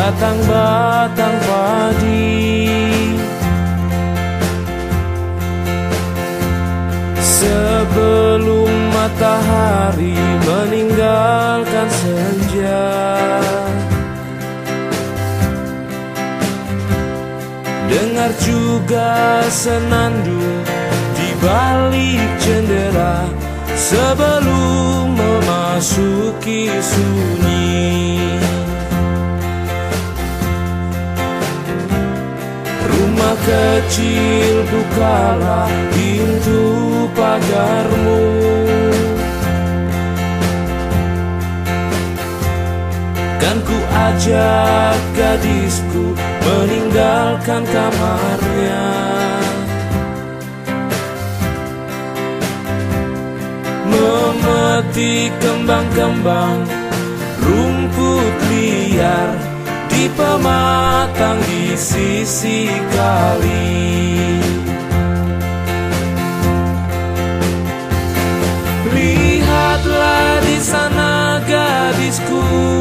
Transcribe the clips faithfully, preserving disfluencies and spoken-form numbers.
batang-batang padi. Sebelum matahari meninggalkan senja, dengar juga senandung di balik jendela sebelum memasuki sunyi. Rumah kecil, bukalah pintu pagarmu. Kan ku ajak gadisku meninggalkan kamarnya, memetik kembang-kembang rumput liar di pematang di sisi kali. Lihatlah di sana gadisku,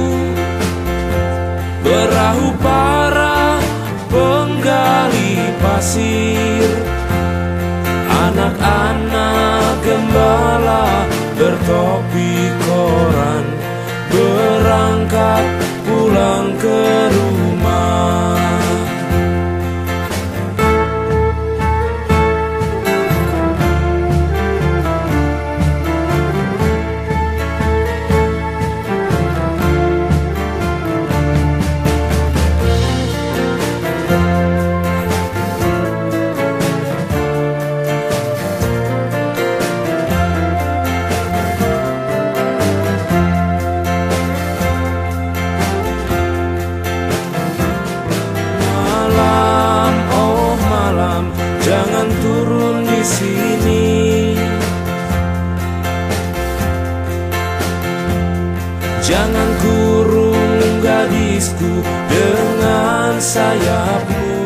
perahu para penggali pasir. Anak-anak gembala bertopi koran berangkat pulang ke rumah. Jangan turun di sini, jangan kurung gadisku dengan sayapmu.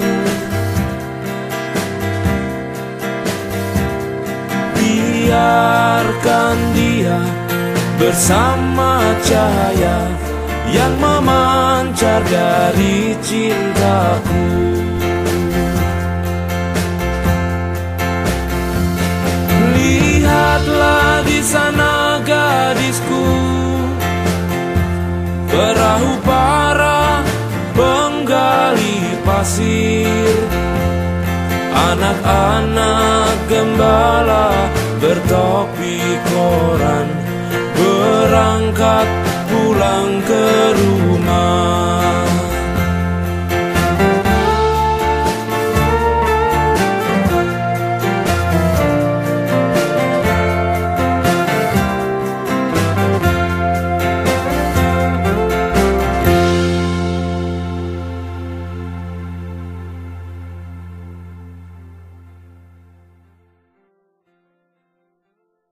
Biarkan dia bersama cahaya yang memancar dari cintaku. Lihatlah di sana gadisku, perahu para penggali pasir. Anak-anak gembala bertopi koran berangkat pulang ke rumah.